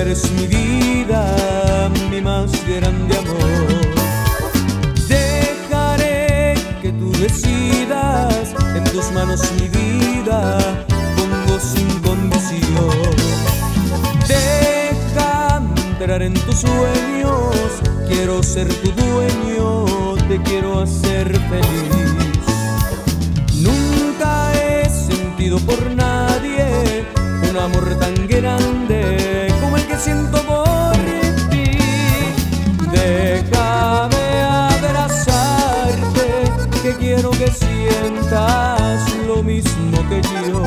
eres mi vida, mi más grande amor. Dejaré que tú decidas, en tus manos mi vida pongo sin condición. Deja entrar en tus sueños, quiero ser tu dueño, te quiero hacer feliz. Nunca he sentido por nadie un amor tan grande como el que siento por ti. Déjame abrazarte, que quiero que sientas lo mismo que yo.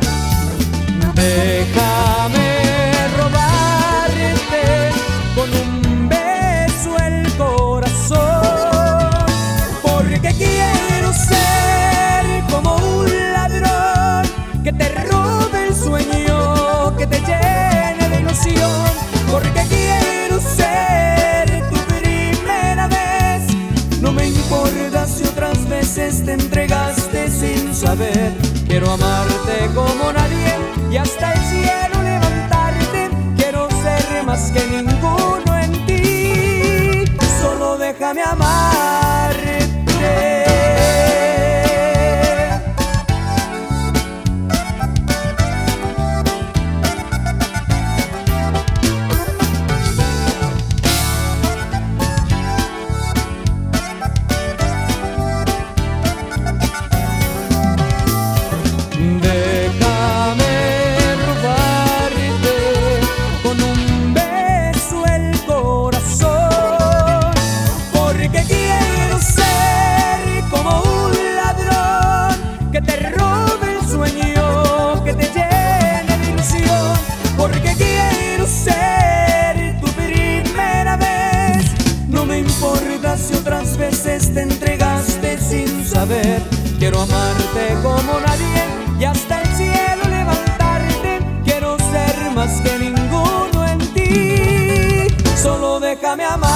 Déjame robarte con un beso el corazón, porque quiero ser como un ladrón que te robe el sueño, que te llene de ilusión, porque quiero ser tu primera vez. No me importa si otras veces te entregaste sin saber. Quiero amarte como nadie y hasta el cielo levantarte. Quiero ser más que ninguno en ti. Solo déjame amarte. Porque quiero ser tu primera vez. No me importa si otras veces te entregaste sin saber. Quiero amarte como nadie y hasta el cielo levantarte. Quiero ser más que ninguno en ti. Solo déjame amar.